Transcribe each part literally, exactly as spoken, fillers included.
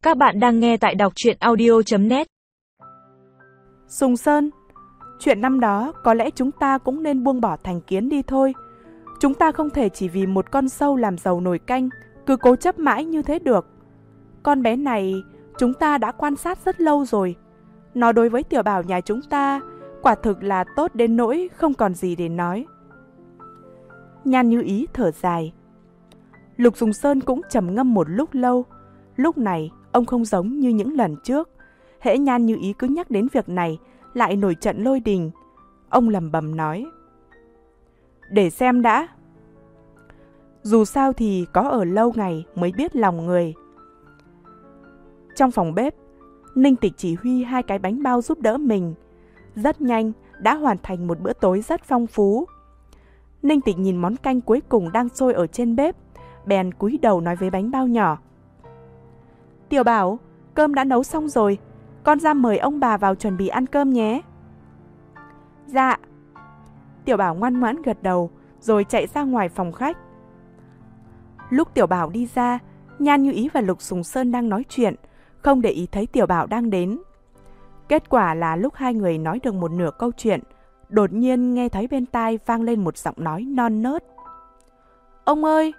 Các bạn đang nghe tại đọc truyện audio chấm net. Sùng Sơn, chuyện năm đó có lẽ chúng ta cũng nên buông bỏ thành kiến đi thôi. Chúng ta không thể chỉ vì một con sâu làm dầu nồi canh, cứ cố chấp mãi như thế được. Con bé này chúng ta đã quan sát rất lâu rồi. Nó đối với Tiểu Bảo nhà chúng ta quả thực là tốt đến nỗi không còn gì để nói. Nhan Như Ý thở dài. Lục Sùng Sơn cũng trầm ngâm một lúc lâu. Lúc này ông không giống như những lần trước. Hễ Nhan Như Ý cứ nhắc đến việc này lại nổi trận lôi đình. Ông lẩm bẩm nói: để xem đã. Dù sao thì có ở lâu ngày mới biết lòng người. Trong phòng bếp, Ninh Tịch chỉ huy hai cái bánh bao giúp đỡ mình. Rất nhanh đã hoàn thành một bữa tối rất phong phú. Ninh Tịch nhìn món canh cuối cùng đang sôi ở trên bếp, bèn cúi đầu nói với bánh bao nhỏ: Tiểu Bảo, cơm đã nấu xong rồi, con ra mời ông bà vào chuẩn bị ăn cơm nhé. Dạ. Tiểu Bảo ngoan ngoãn gật đầu, rồi chạy ra ngoài phòng khách. Lúc Tiểu Bảo đi ra, Nhan Như Ý và Lục Sùng Sơn đang nói chuyện, không để ý thấy Tiểu Bảo đang đến. Kết quả là lúc hai người nói được một nửa câu chuyện, đột nhiên nghe thấy bên tai vang lên một giọng nói non nớt: Ông ơi!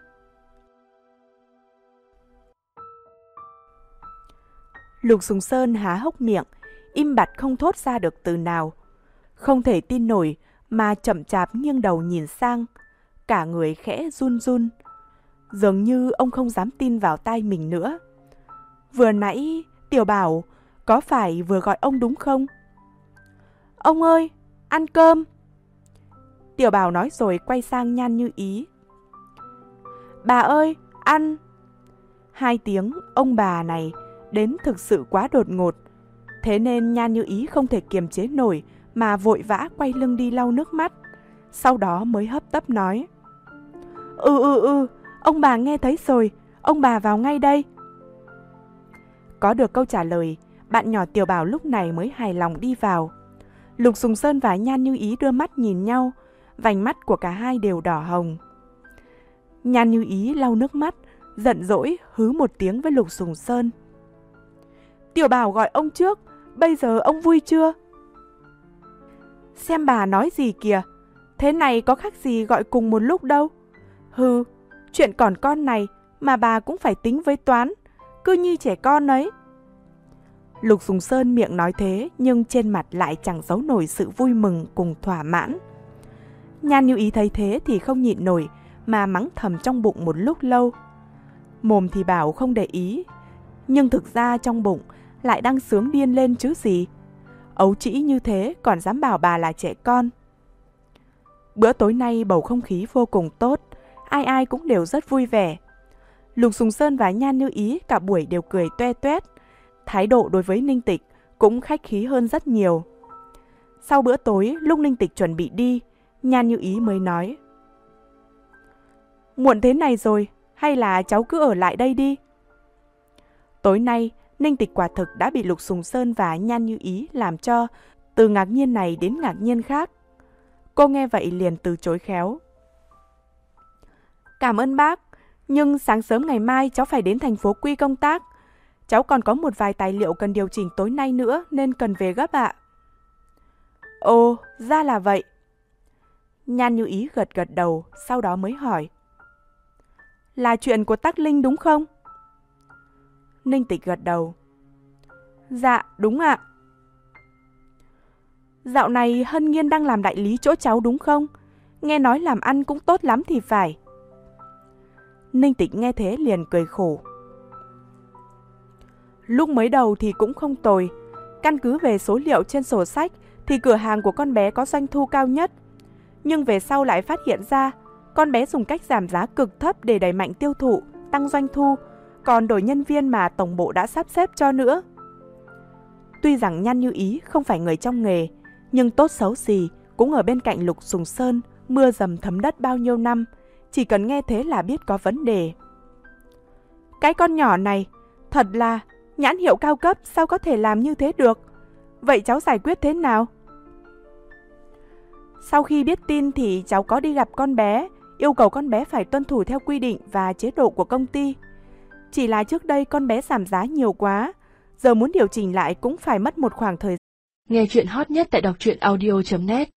Lục Sùng Sơn há hốc miệng, im bặt không thốt ra được từ nào. Không thể tin nổi mà chậm chạp nghiêng đầu nhìn sang, cả người khẽ run run. Dường như ông không dám tin vào tai mình nữa. Vừa nãy Tiểu Bảo có phải vừa gọi ông đúng không? Ông ơi, ăn cơm! Tiểu Bảo nói rồi quay sang Nhan Như Ý. Bà ơi, ăn! Hai tiếng ông bà này đến thực sự quá đột ngột. Thế nên Nhan Như Ý không thể kiềm chế nổi mà vội vã quay lưng đi lau nước mắt. Sau đó mới hấp tấp nói: Ừ ừ ừ, ông bà nghe thấy rồi, ông bà vào ngay đây. Có được câu trả lời, bạn nhỏ Tiểu Bảo lúc này mới hài lòng đi vào. Lục Sùng Sơn và Nhan Như Ý đưa mắt nhìn nhau, vành mắt của cả hai đều đỏ hồng. Nhan Như Ý lau nước mắt, giận dỗi hứ một tiếng với Lục Sùng Sơn. Tiểu Bảo gọi ông trước, bây giờ ông vui chưa? Xem bà nói gì kìa, thế này có khác gì gọi cùng một lúc đâu. Hừ, chuyện còn con này mà bà cũng phải tính với toán, cứ như trẻ con ấy. Lục Sùng Sơn miệng nói thế nhưng trên mặt lại chẳng giấu nổi sự vui mừng cùng thỏa mãn. Nhan Như Ý thấy thế thì không nhịn nổi mà mắng thầm trong bụng một lúc lâu. Mồm thì bảo không để ý, nhưng thực ra trong bụng lại đang sướng điên lên chứ gì. Ấu trĩ như thế còn dám bảo bà là trẻ con. Bữa tối nay bầu không khí vô cùng tốt, ai ai cũng đều rất vui vẻ. Lục Sùng Sơn và Nhan Như Ý cả buổi đều cười toe toét, thái độ đối với Ninh Tịch cũng khách khí hơn rất nhiều. Sau bữa tối, lúc Ninh Tịch chuẩn bị đi, Nhan Như Ý mới nói: Muộn thế này rồi, hay là cháu cứ ở lại đây đi. Tối nay, Ninh Tịch quả thực đã bị Lục Sùng Sơn và Nhan Như Ý làm cho từ ngạc nhiên này đến ngạc nhiên khác. Cô nghe vậy liền từ chối khéo. Cảm ơn bác, nhưng sáng sớm ngày mai cháu phải đến thành phố Quy công tác. Cháu còn có một vài tài liệu cần điều chỉnh tối nay nữa nên cần về gấp ạ. Ồ, ra là vậy. Nhan Như Ý gật gật đầu, sau đó mới hỏi: Là chuyện của Tắc Linh đúng không? Ninh Tịch gật đầu. Dạ, đúng ạ. Dạo này Hân Nhiên đang làm đại lý chỗ cháu đúng không? Nghe nói làm ăn cũng tốt lắm thì phải. Ninh Tịch nghe thế liền cười khổ. Lúc mới đầu thì cũng không tồi. Căn cứ về số liệu trên sổ sách thì cửa hàng của con bé có doanh thu cao nhất. Nhưng về sau lại phát hiện ra con bé dùng cách giảm giá cực thấp để đẩy mạnh tiêu thụ, tăng doanh thu, còn đổi nhân viên mà tổng bộ đã sắp xếp cho nữa. Tuy rằng Nhan Như Ý không phải người trong nghề, nhưng tốt xấu gì cũng ở bên cạnh Lục Sùng Sơn mưa dầm thấm đất bao nhiêu năm, chỉ cần nghe thế là biết có vấn đề. Cái con nhỏ này, thật là nhãn hiệu cao cấp, sao có thể làm như thế được? Vậy cháu giải quyết thế nào? Sau khi biết tin thì cháu có đi gặp con bé, yêu cầu con bé phải tuân thủ theo quy định và chế độ của công ty. Chỉ là trước đây con bé giảm giá nhiều quá, giờ muốn điều chỉnh lại cũng phải mất một khoảng thời gian. Nghe chuyện hot nhất tại đọc truyện audio chấm net